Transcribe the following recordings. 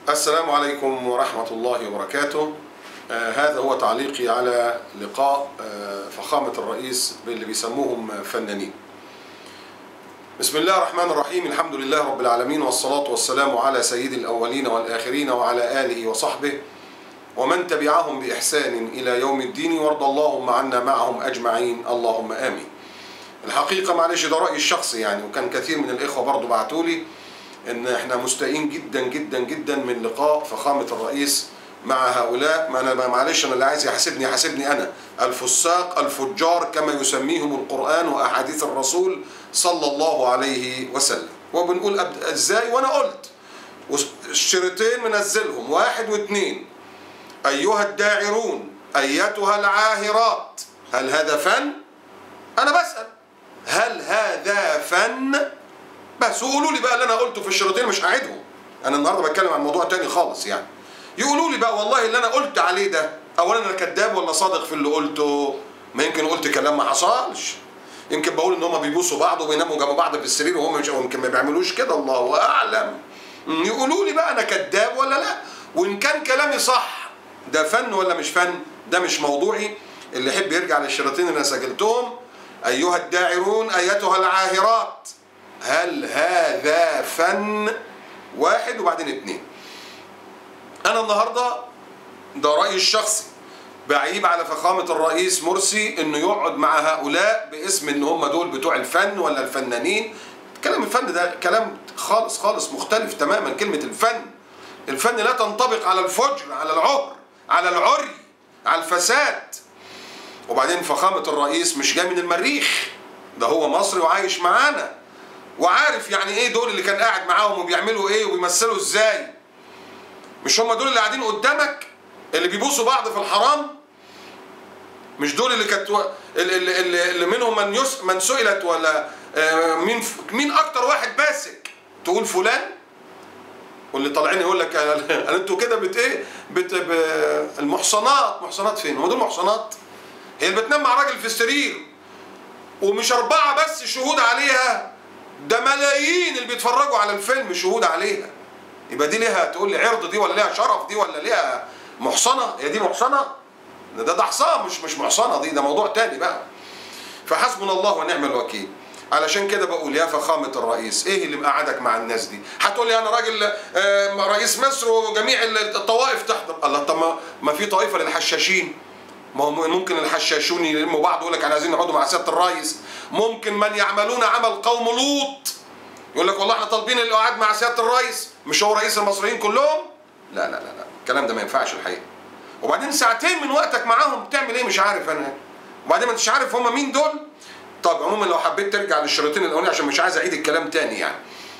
السلام عليكم ورحمة الله وبركاته. هذا هو تعليقي على لقاء فخامة الرئيس باللي بيسموهم فنانين. بسم الله الرحمن الرحيم، الحمد لله رب العالمين، والصلاة والسلام على سيد الأولين والآخرين وعلى آله وصحبه ومن تبعهم بإحسان إلى يوم الدين، وارض اللهم عنا معهم أجمعين، اللهم آمين. الحقيقة معلش ده رأيي الشخصي يعني، وكان كثير من الإخوة برضو بعتولي إن إحنا مستائين جدا جدا جدا من لقاء فخامة الرئيس مع هؤلاء. ما أنا معلش، أنا اللي عايز يحاسبني أنا الفساق الفجار كما يسميهم القرآن وأحاديث الرسول صلى الله عليه وسلم. وبنقول إزاي؟ وأنا قلت الشريطين منزلهم 1 و2: أيها الداعرون أيتها العاهرات، هل هذا فن؟ أنا بسأل هل هذا فن؟ بس وقولوا لي بقى اللي أنا قلته في الشريطين، مش هعيدهم، أنا النهارده بتكلم عن موضوع تاني خالص يعني. يقولوا لي بقى والله اللي أنا قلت عليه ده، أولا أنا كذاب ولا صادق في اللي قلته؟ ما يمكن قلت كلام ما حصلش، يمكن بقول إن هما بيبوسوا بعض وبيناموا جنب بعض في السرير وهم مش، يمكن ما بيعملوش كده، الله أعلم. يقولوا لي بقى أنا كذاب ولا لا، وإن كان كلامي صح ده فن ولا مش فن، ده مش موضوعي. اللي يحب يرجع للشريطين اللي أنا سجلتهم: أيها الداعرون أيتها العاهرات، هل هذا فن؟ 1 وبعدين 2. أنا النهاردة ده رأيي الشخصي، بعيب على فخامة الرئيس مرسي إنه يقعد مع هؤلاء باسم إن هم دول بتوع الفن ولا الفنانين. كلام الفن ده كلام خالص خالص مختلف تماما. كلمة الفن لا تنطبق على الفجر، على العهر، على العري، على الفساد. وبعدين فخامة الرئيس مش جاي من المريخ، ده هو مصري وعايش معانا وعارف يعني ايه دول اللي كان قاعد معاهم وبيعملوا ايه وبيمثلوا ازاي. مش هم دول اللي قاعدين قدامك اللي بيبوسوا بعض في الحرام؟ مش دول اللي كانت اللي منهم من سئلت ولا مين اكتر واحد باسك تقول فلان، واللي طالعين يقول لك انتوا كده محصنات فين؟ هو دول محصنات؟ هي اللي بتنام مع راجل في السرير ومش 4 بس شهود عليها، ده ملايين اللي بيتفرجوا على الفيلم شهود عليها. يبقى دي ليها تقول لي عرض، دي ولا ليها شرف، دي ولا ليها محصنة؟ هي دي محصنة؟ ده حصان مش محصنة، ده موضوع تاني بقى. فحسبنا الله ونعم الوكيل. علشان كده بقول يا فخامة الرئيس، ايه اللي مقعدك مع الناس دي؟ هتقول لي انا راجل رئيس مصر وجميع الطوائف تحضر. الله، طب ما في طائفة للحشاشين، ما هو ممكن الحشاشون يلموا بعض ويقول لك احنا عايزين نقعدوا مع سيادة الرئيس. ممكن من يعملون عمل قوم لوط يقول لك والله احنا طالبين القعاد مع سيادة الرئيس، مش هو رئيس المصريين كلهم؟ لا لا لا لا، الكلام ده ما ينفعش الحقيقة. وبعدين 2 ساعتين من وقتك معاهم بتعمل ايه؟ مش عارف انا. وبعدين ما انتش عارف هم مين دول. طب عموما لو حبيت ترجع للشريطين الاولانيين عشان مش عايز اعيد الكلام تاني يعني،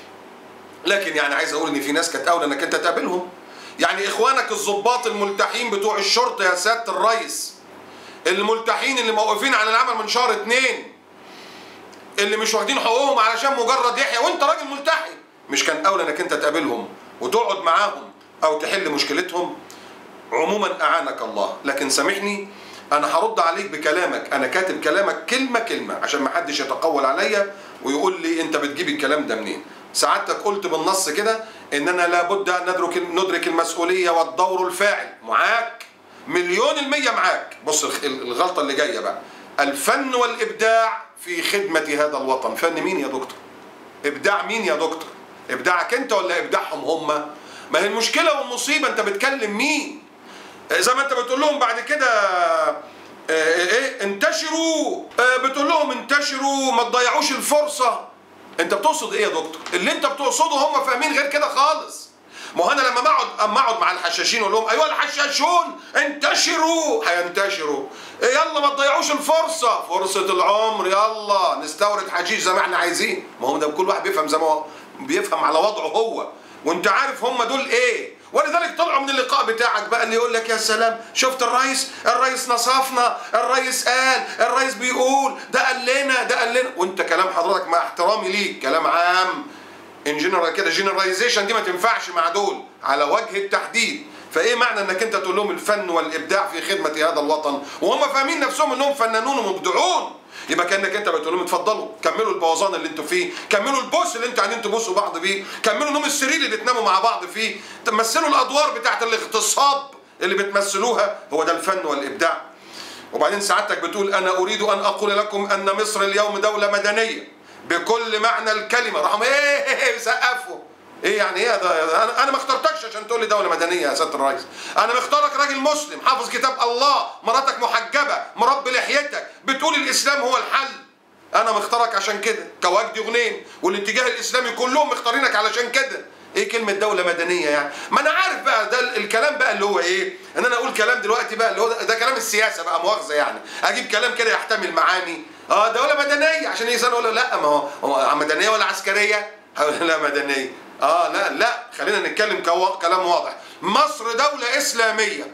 لكن يعني عايز اقول ان في ناس كانت اولى انك انت تقابلهم. يعني اخوانك الضباط الملتحين بتوع الشرطة يا سيادة الرئيس، الملتحين اللي موقفين عن العمل من شهر 2، اللي مش واخدين حقوقهم علشان مجرد يحيى، وانت راجل ملتحي، مش كان اولى انك انت تقابلهم وتقعد معاهم او تحل مشكلتهم؟ عموما اعانك الله. لكن سامحني، انا هرد عليك بكلامك، انا كاتب كلامك كلمه كلمه عشان ما حدش يتقول عليا ويقول لي انت بتجيب الكلام ده منين. سعادتك قلت بالنص كده اننا لابد ان ندرك المسؤوليه والدور الفاعل. معاك 1,000,000% معاك. بص الغلطه اللي جايه بقى: الفن والابداع في خدمه هذا الوطن. فن مين يا دكتور؟ ابداع مين يا دكتور؟ ابداعك انت ولا ابداعهم هم؟ ما هي المشكله والمصيبه انت بتكلم مين؟ زي ما انت بتقول لهم بعد كده ايه انتشروا، بتقول لهم انتشروا ما تضيعوش الفرصه. انت بتقصد ايه يا دكتور؟ اللي انت بتقصده هم فاهمين غير كده خالص. ما هو انا لما اقعد مع الحشاشين اقول لهم ايها الحشاشون انتشروا، هينتشروا. يلا ما تضيعوش الفرصه، فرصه العمر، يلا نستورد حشيش زي ما احنا عايزين. ما هو ده كل واحد بيفهم زي ما هو بيفهم على وضعه هو، وانت عارف هم دول ايه. ولذلك طلعوا من اللقاء بتاعك بقى اللي يقول لك يا سلام شفت الرئيس نصفنا، الرئيس قال، الرئيس بيقول، ده قال لنا، وانت كلام حضرتك مع احترامي ليك كلام عام ان جنرال كده. جنراليزيشن دي ما تنفعش مع دول على وجه التحديد. فايه معنى انك انت تقول لهم الفن والابداع في خدمه هذا الوطن وهم فاهمين نفسهم انهم فنانون ومبدعون؟ يبقى كانك انت بتقول لهم اتفضلوا كملوا البوظان اللي انتوا فيه، كملوا البوس اللي انتوا قاعدين تبوسوا بعض بيه، كملوا نوم السرير اللي تناموا مع بعض فيه، تمثلوا الادوار بتاعت الاغتصاب اللي بتمثلوها. هو ده الفن والابداع. وبعدين سعادتك بتقول انا اريد ان اقول لكم ان مصر اليوم دولة مدنية بكل معنى الكلمة. راحوا ايه سقفوا. ايه يعني ايه ده؟ انا ما اخترتكش عشان تقول لي دولة مدنية يا سيادة الرئيس. انا مختارك راجل مسلم حافظ كتاب الله، مراتك محجبة، مربي لحيتك، بتقول الاسلام هو الحل. انا مختارك عشان كده كوجدي غنيم والاتجاه الاسلامي كلهم مختارينك علشان كده. ايه كلمة دولة مدنية يعني؟ ما انا عارف بقى ده الكلام بقى اللي هو ايه؟ ان انا اقول كلام دلوقتي بقى اللي هو ده كلام السياسة بقى، مؤاخذة يعني. اجيب كلام كده يحتمل معاني. دولة مدنية عشان يسأل يقول لا ما هو مدنية ولا عسكرية؟ لا مدنية. لا خلينا نتكلم كلام واضح. مصر دولة إسلامية،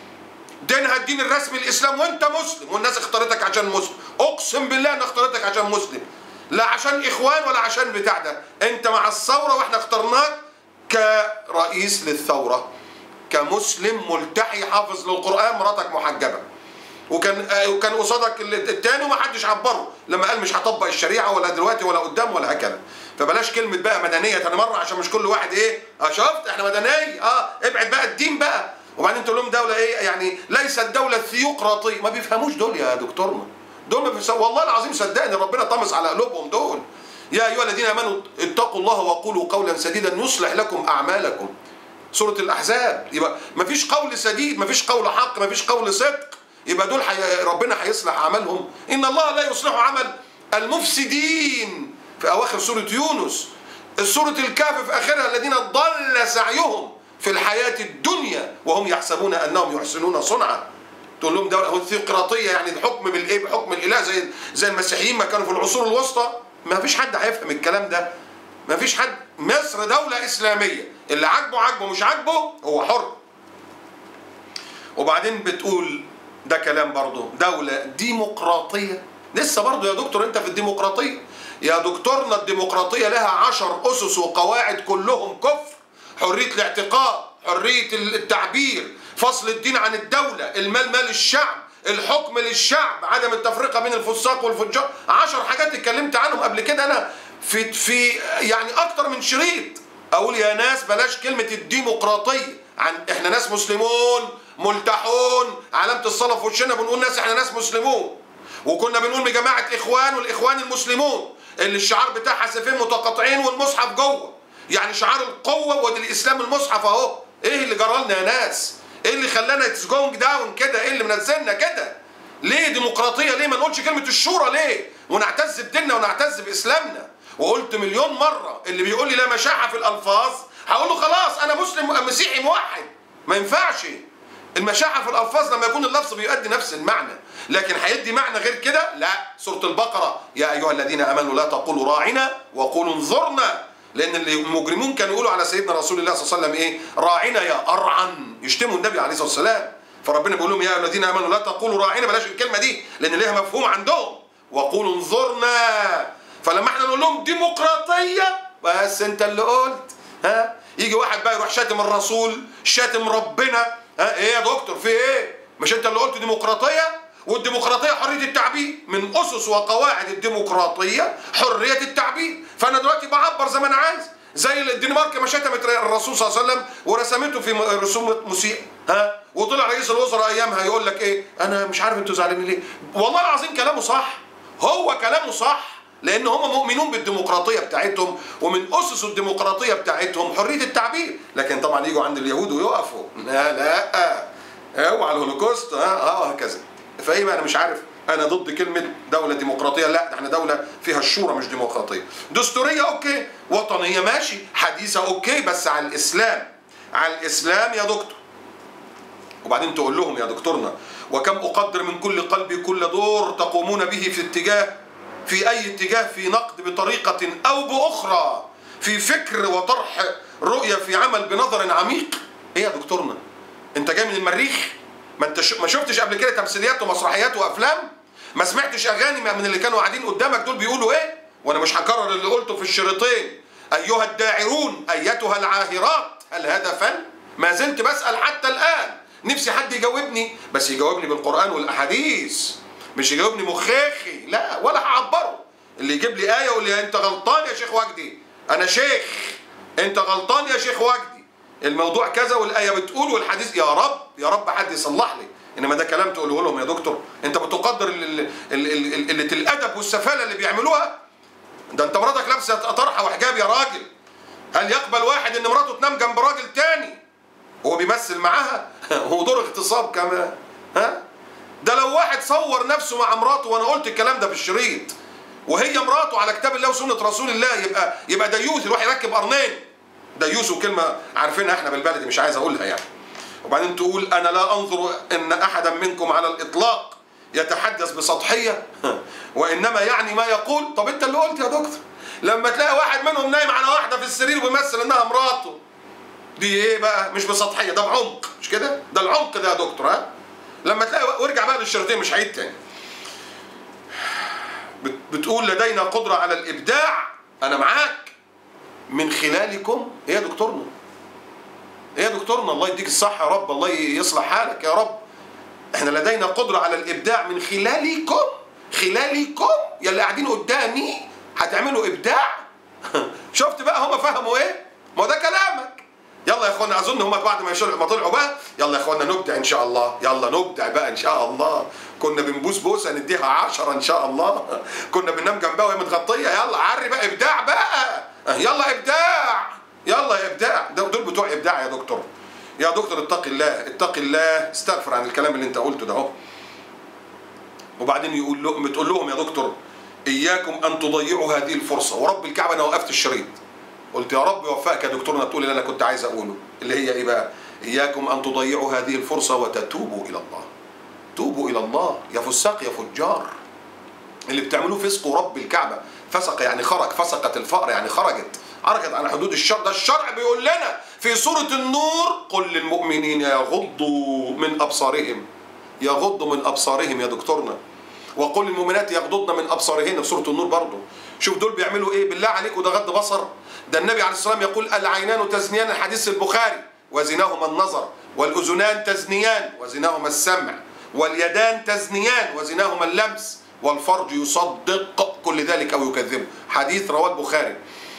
دينها الدين الرسمي الإسلام، وأنت مسلم والناس اختارتك عشان مسلم. أقسم بالله أنا اختارتك عشان مسلم، لا عشان إخوان ولا عشان بتاع ده. أنت مع الثورة وإحنا اخترناك كرئيس للثورة، كمسلم ملتحي حافظ للقرآن، مراتك محجبة، وكان قصادك التاني وما حدش عبره لما قال مش هطبق الشريعة ولا دلوقتي ولا قدام ولا هكذا. فبلاش كلمة بقى مدنية تاني مرة عشان مش كل واحد ايه شفت احنا مدنية. ابعد بقى الدين بقى. وبعدين تقول لهم دولة ايه يعني؟ ليست دولة ثيوقراطية. ما بيفهموش دول يا دكتورنا، دول ما بيفهموش والله العظيم. صدقني ربنا طمس على قلوبهم دول. يا ايها الذين امنوا اتقوا الله وقولوا قولا سديدا يصلح لكم اعمالكم. سورة الاحزاب. يبقى ما فيش قول سديد، ما فيش قول حق، ما فيش قول صدق. يبقى دول ربنا هيصلح عملهم. ان الله لا يصلح عمل المفسدين في اواخر سورة يونس. سورة الكهف في اخرها الذين ضل سعيهم في الحياة الدنيا وهم يحسبون انهم يحسنون صنعا. تقول لهم دولة ثيوقراطية يعني الحكم بالايه؟ بحكم الاله زي المسيحيين ما كانوا في العصور الوسطى. ما فيش حد هيفهم الكلام ده، ما فيش حد. مصر دولة اسلامية، اللي عاجبه مش عاجبه هو حر. وبعدين بتقول ده كلام برضه دولة ديمقراطية. لسه برضه يا دكتور انت في الديمقراطية. يا دكتورنا الديمقراطية لها 10 أسس وقواعد كلهم كفر. حرية الاعتقاد، حرية التعبير، فصل الدين عن الدولة، المال مال الشعب، الحكم للشعب، عدم التفرقة بين الفساق والفجار. 10 حاجات اتكلمت عنهم قبل كده انا في يعني اكتر من شريط. اقول يا ناس بلاش كلمة الديمقراطية. احنا ناس مسلمون ملتحون، علامة الصلاة في وشنا بنقول ناس احنا ناس مسلمون. وكنا بنقول بجماعة اخوان والاخوان المسلمون اللي الشعار بتاعها سيفين متقاطعين والمصحف جوه. يعني شعار القوة ودي الاسلام المصحف اهو. ايه اللي جرالنا يا ناس؟ ايه اللي خلانا اتس جوينج داون كده؟ ايه اللي منزلنا كده؟ ليه ديمقراطية؟ ليه ما نقولش كلمة الشورى؟ ليه؟ ونعتز بديننا ونعتز باسلامنا. وقلت مليون مرة اللي بيقول لي لا مشاحة في الالفاظ هقول له خلاص انا مسلم مسيحي موحد. ما ينفعش المشاحة في الألفاظ لما يكون اللفظ بيؤدي نفس المعنى، لكن هيدي معنى غير كده لا. سورة البقرة يا أيها الذين آمنوا لا تقولوا راعنا وقولوا انظرنا. لأن المجرمون كانوا يقولوا على سيدنا رسول الله صلى الله عليه وسلم إيه؟ راعنا يا أرعن، يشتموا النبي عليه الصلاة والسلام. فربنا بيقول لهم يا أيها الذين آمنوا لا تقولوا راعنا، بلاش الكلمة دي لأن ليها مفهوم عندهم. وقولوا انظرنا. فلما احنا نقول لهم ديمقراطية بس أنت اللي قلت يجي واحد بقى يروح شاتم الرسول، شاتم ربنا. ايه يا دكتور في ايه؟ مش انت اللي قلت ديمقراطيه؟ والديمقراطيه حريه التعبير، من اسس وقواعد الديمقراطيه حريه التعبير. فانا دلوقتي بعبر زي ما انا عايز، زي الدنمارك ما شتمت الرسول صلى الله عليه وسلم ورسمته في رسوم مسيء. وطلع رئيس الوزراء ايامها يقول لك ايه؟ انا مش عارف انتوا زعلانين ليه. والله العظيم كلامه صح، هو كلامه صح، لان هم مؤمنون بالديمقراطيه بتاعتهم، ومن اسس الديمقراطيه بتاعتهم حريه التعبير. لكن طبعا يجوا عند اليهود ويقفوا لا اوعى الهولوكوست هكذا. فايه بقى؟ انا مش عارف، انا ضد كلمه دوله ديمقراطيه. لا، احنا دوله فيها الشورى مش ديمقراطيه. دستوريه اوكي، وطنيه ماشي، حديثه اوكي، بس على الاسلام، على الاسلام يا دكتور. وبعدين تقول لهم يا دكتورنا وكم اقدر من كل قلبي كل دور تقومون به في أي اتجاه، في نقد بطريقة أو بأخرى، في فكر وطرح رؤية، في عمل بنظر عميق. إيه يا دكتورنا؟ أنت جاي من المريخ؟ ما شفتش قبل كده تمثيليات ومسرحيات وأفلام؟ ما سمعتش أغاني من اللي كانوا قاعدين قدامك دول بيقولوا إيه؟ وأنا مش هكرر اللي قلته في الشريطين. أيها الداعرون، أيتها العاهرات، هل هذا فن؟ ما زلت بسأل حتى الآن، نفسي حد يجاوبني، بس يجاوبني بالقرآن والأحاديث، مش يجاوبني مخاخي، لا، ولا هعبره. اللي يجيب لي آية يقول لي أنت غلطان يا شيخ وجدي، أنا شيخ، أنت غلطان يا شيخ وجدي، الموضوع كذا والآية بتقول والحديث، يا رب يا رب حد يصلح لي. إنما ده كلام تقوله لهم يا دكتور؟ أنت بتقدر قلة الأدب والسفالة اللي بيعملوها؟ ده أنت مراتك لابسة طرحة وحجاب يا راجل، هل يقبل واحد إن مراته تنام جنب راجل تاني هو بيمثل معاها؟ هو دور اغتصاب كمان، ها؟ ده لو واحد صور نفسه مع مراته، وانا قلت الكلام ده في الشريط، وهي مراته على كتاب الله وسنة رسول الله، يبقى ديوث، يروح يركب قرنين. ديوث وكلمة عارفينها احنا بالبلدي مش عايز اقولها يعني. وبعدين تقول انا لا انظر ان احدا منكم على الاطلاق يتحدث بسطحية وانما يعني ما يقول. طب انت اللي قلت يا دكتور، لما تلاقي واحد منهم نايم على واحدة في السرير وبيمثل انها مراته، دي ايه بقى؟ مش بسطحية، ده بعمق، مش كده؟ ده العمق ده يا دكتور، ها؟ لما تلاقي، وارجع بقى للشريطين مش هعيد تاني. بتقول لدينا قدرة على الإبداع، أنا معاك، من خلالكم. إيه يا دكتورنا؟ إيه يا دكتورنا؟ الله يديك الصحة يا رب، الله يصلح حالك يا رب. إحنا لدينا قدرة على الإبداع من خلالكم. خلالكم يا اللي قاعدين قدامي هتعملوا إبداع. شفت بقى هم فهموا إيه؟ ما ده كلامك. يلا يا اخوانا، اظن هم بعد ما طلعوا بقى، يلا يا اخوانا نبدع ان شاء الله، يلا نبدع بقى ان شاء الله. كنا بنبوس بوسه نديها 10 ان شاء الله، كنا بننام جنبها وهي متغطيه، يلا عري بقى ابداع بقى، يلا ابداع، يلا يا ابداع. دول بتوع ابداع يا دكتور. يا دكتور اتق الله، اتق الله، استغفر عن الكلام اللي انت قلته ده اهو. وبعدين بتقول لهم يا دكتور اياكم ان تضيعوا هذه الفرصه، ورب الكعبه انا وقفت الشريط قلت يا رب يوفقك يا دكتورنا تقول اللي انا كنت عايز اقوله، اللي هي ايه بقى؟ اياكم ان تضيعوا هذه الفرصه وتتوبوا الى الله. توبوا الى الله يا فساق يا فجار. اللي بتعملوه فسق رب الكعبه. فسق يعني خرج، فسقت الفأر يعني خرجت عن حدود الشرع. ده الشرع بيقول لنا في سوره النور قل للمؤمنين يغضوا من ابصارهم، يغضوا من ابصارهم يا دكتورنا، وقل للمؤمنات يغضضن من ابصارهن في سوره النور برضه. شوف دول بيعملوا ايه بالله عليك، وده غض بصر؟ ده النبي عليه الصلاه والسلام يقول العينان تزنيان، الحديث البخاري، وزناهما النظر، والاذنان تزنيان وزناهما السمع، واليدان تزنيان وزناهما اللمس، والفرج يصدق كل ذلك او يكذبه، حديث رواه البخاري.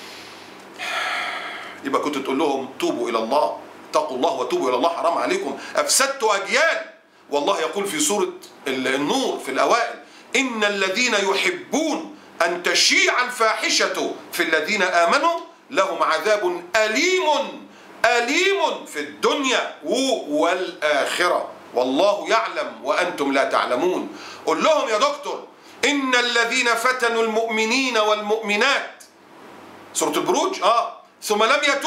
يبقى كنت تقول لهم توبوا الى الله، اتقوا الله وتوبوا الى الله، حرام عليكم، افسدتوا اجيال. والله يقول في سوره النور في الاوائل ان الذين يحبون أن تشيع الفاحشة في الذين آمنوا لهم عذاب أليم في الدنيا والآخرة والله يعلم وأنتم لا تعلمون. قل لهم يا دكتور إن الذين فتنوا المؤمنين والمؤمنات، سورة البروج، ثم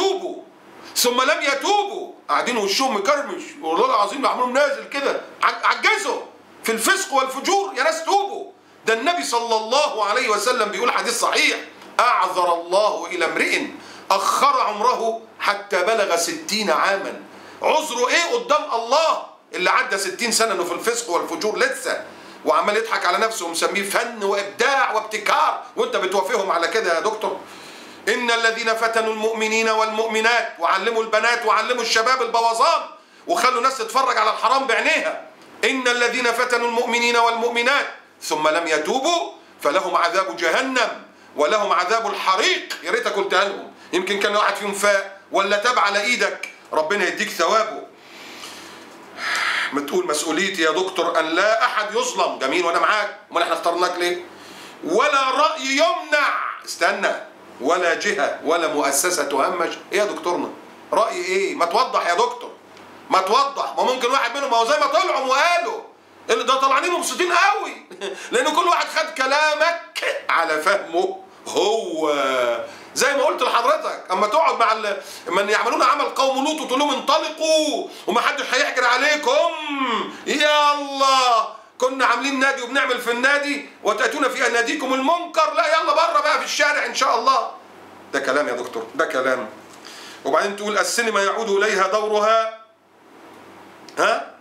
لم يتوبوا قاعدين وشهم مكرمش والله العظيم عملهم نازل كده، عجزوا في الفسق والفجور. يا ناس توبوا. ده النبي صلى الله عليه وسلم بيقول حديث صحيح أعذر الله إلى امرئ أخر عمره حتى بلغ 60 عاما. عذره إيه قدام الله اللي عدى 60 سنة إنه في الفسق والفجور لسه، وعمال يضحك على نفسه ومسميه فن وإبداع وابتكار، وأنت بتوافقهم على كده يا دكتور؟ إن الذين فتنوا المؤمنين والمؤمنات، وعلموا البنات وعلموا الشباب البوظان وخلوا الناس تتفرج على الحرام بعينيها. إن الذين فتنوا المؤمنين والمؤمنات ثم لم يتوبوا فلهم عذاب جهنم ولهم عذاب الحريق. يا ريتك قلتها لهم، يمكن كان واحد فيهم فاق ولا تاب على ايدك، ربنا يديك ثوابه. بتقول مسؤوليتي يا دكتور ان لا احد يظلم. جميل وانا معاك، امال احنا اخترناك ليه؟ ولا رأي يمنع، استنى، ولا جهة ولا مؤسسة تهمش. ايه يا دكتورنا؟ رأي ايه؟ ما توضح يا دكتور، ما توضح. ما ممكن واحد منهم، ما هو زي ما طلعوا وقالوا اللي ده طالعين مبسوطين قوي لان كل واحد خد كلامك على فهمه هو. زي ما قلت لحضرتك، اما تقعد مع من يعملون عمل قوم لوط وتقول لهم انطلقوا ومحدش هيحجر عليكم، يا الله كنا عاملين نادي وبنعمل في النادي وتأتون في اناديكم المنكر، لا يلا بره بقى في الشارع ان شاء الله. ده كلام يا دكتور، ده كلام. وبعدين تقول السينما يعود اليها دورها. ها؟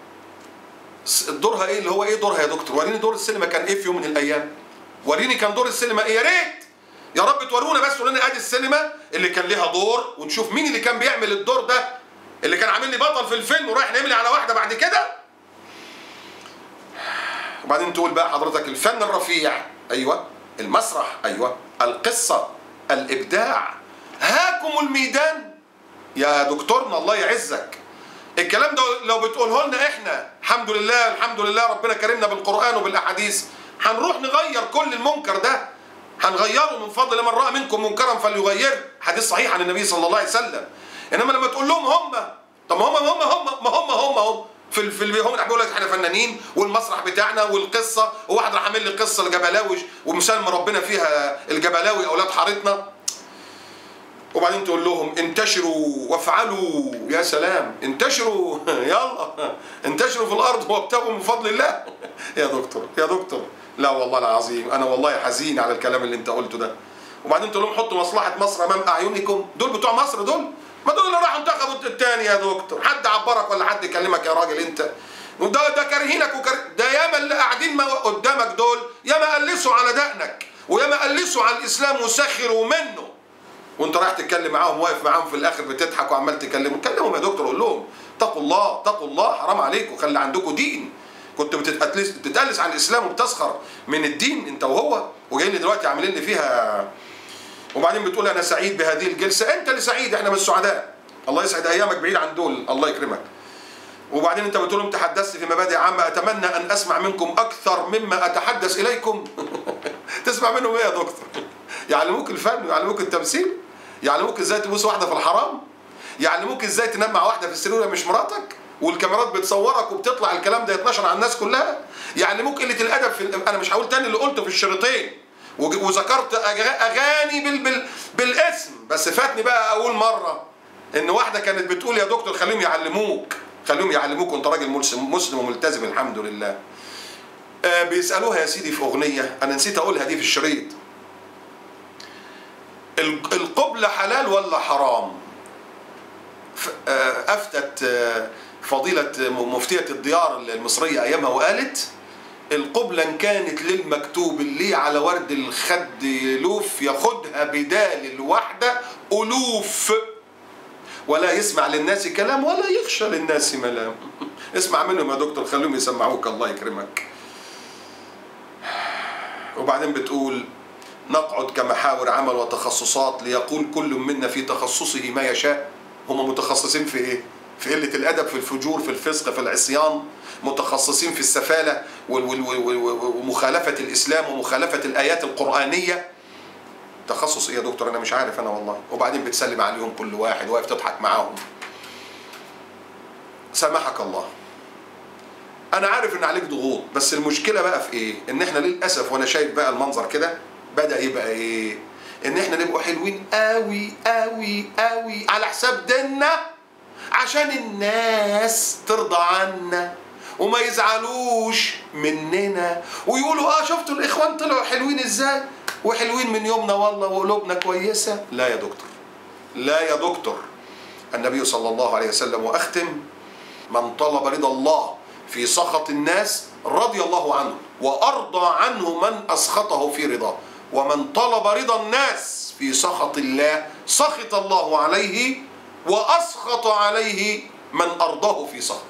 دورها ايه؟ اللي هو ايه دورها يا دكتور؟ وريني دور السينما كان ايه في يوم من الايام. وريني كان دور السينما ايه، يا ريت يا رب تورونا بس، تقول لنا ادي السينما اللي كان ليها دور، ونشوف مين اللي كان بيعمل الدور ده، اللي كان عامل لي بطل في الفيلم ورايح نعمل على واحده بعد كده. وبعدين تقول بقى حضرتك الفن الرفيع، ايوه، المسرح، ايوه، القصة، الابداع، هاكم الميدان يا دكتورنا الله يعزك. الكلام ده لو بتقوله لنا احنا الحمد لله، الحمد لله ربنا كرمنا بالقرآن وبالاحاديث، هنروح نغير كل المنكر ده، هنغيره من فضل من رأى منكم منكرا فليغيره، حديث صحيح عن النبي صلى الله عليه وسلم. انما لما تقول لهم هم، طب ما هم في هم بيقول لك احنا فنانين والمسرح بتاعنا والقصه، وواحد راح عامل لي قصه الجبلاوي ومسلم ربنا فيها الجبلاوي اولاد حارتنا، وبعدين تقول لهم انتشروا وافعلوا، يا سلام، انتشروا يلا انتشروا في الارض وابتغوا من فضل الله. يا دكتور يا دكتور، لا والله العظيم انا والله حزين على الكلام اللي انت قلته ده. وبعدين تقول لهم حطوا مصلحه مصر امام اعينكم، دول بتوع مصر دول، ما دول اللي راحوا انتخبوا التاني يا دكتور، حد عبرك ولا حد كلمك يا راجل انت؟ وده كارهينك ده ياما اللي قاعدين قدامك دول ياما قلسوا على دقنك وياما قلسوا على الاسلام وسخروا منه، وانت رايح تتكلم معاهم واقف معاهم في الاخر بتضحك وعمال تكلمهم. كلمهم يا دكتور، قول لهم اتقوا الله اتقوا الله، حرام عليكم، خلي عندكم دين. كنت بتتقلس على الاسلام وبتسخر من الدين انت وهو، وجايين لي دلوقتي عاملين لي فيها. وبعدين بتقول انا سعيد بهذه الجلسه، انت اللي سعيد، احنا مش سعداء. الله يسعد ايامك بعيد عن دول، الله يكرمك. وبعدين انت بتقول لهم تحدثت في مبادئ عامه، اتمنى ان اسمع منكم اكثر مما اتحدث اليكم. تسمع منهم ايه يا دكتور؟ يعلموك الفن ويعلموك التمثيل، يعلموك ازاي تبوس واحده في الحرام، يعلموك ازاي تنام مع واحده في السرير مش مراتك والكاميرات بتصورك وبتطلع الكلام ده يتنشر على الناس كلها، يعلموك قله الادب انا مش هقول تاني اللي قلته في الشريطين، وذكرت اغاني بالاسم، بس فاتني بقى اقول مره ان واحده كانت بتقول يا دكتور خليهم يعلموك وانت راجل مسلم وملتزم الحمد لله. بيسالوها يا سيدي في اغنيه انا نسيت اقولها دي في الشريط، القبلة حلال ولا حرام؟ افتت فضيلة مفتية الديار المصرية ايامها وقالت القبلة ان كانت للمكتوب اللي على ورد الخد لوف ياخدها بدال الوحدة ألوف، ولا يسمع للناس كلام ولا يخشى للناس ملام. اسمع منهم يا دكتور، خليهم يسمعوك الله يكرمك. وبعدين بتقول نقعد كمحاور عمل وتخصصات ليقول كل منا في تخصصه ما يشاء. هم متخصصين في ايه؟ في قلة الأدب، في الفجور، في الفسق، في العصيان، متخصصين في السفالة ومخالفة الإسلام ومخالفة الآيات القرآنية. تخصص ايه يا دكتور؟ انا مش عارف انا والله. وبعدين بتسلم عليهم كل واحد واقف تضحك معاهم. سامحك الله، انا عارف ان عليك ضغوط، بس المشكله بقى في ايه؟ ان احنا للاسف وانا شايف بقى المنظر كده بدا يبقى ايه؟ ان احنا نبقى حلوين قوي قوي قوي على حساب ديننا عشان الناس ترضى عنا وما يزعلوش مننا ويقولوا شفتوا الاخوان طلعوا حلوين ازاي وحلوين من يومنا والله وقلوبنا كويسه. لا يا دكتور، لا يا دكتور. النبي صلى الله عليه وسلم، واختم، من طلب رضا الله في سخط الناس رضي الله عنه وأرضى عنه من أسخطه في رضاه، ومن طلب رضا الناس في سخط الله سخط الله عليه وأسخط عليه من أرضاه في سخطه.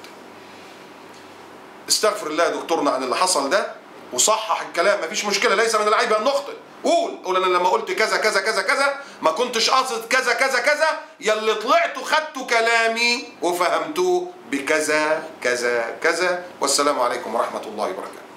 استغفر الله يا دكتورنا عن اللي حصل ده وصحح الكلام، مفيش مشكلة، ليس من العيب أن نخطئ. قول أنا لما قلت كذا كذا كذا كذا ما كنتش قاصد كذا كذا كذا، يلي طلعتوا خدتوا كلامي وفهمتوه بكذا كذا كذا. والسلام عليكم ورحمة الله وبركاته.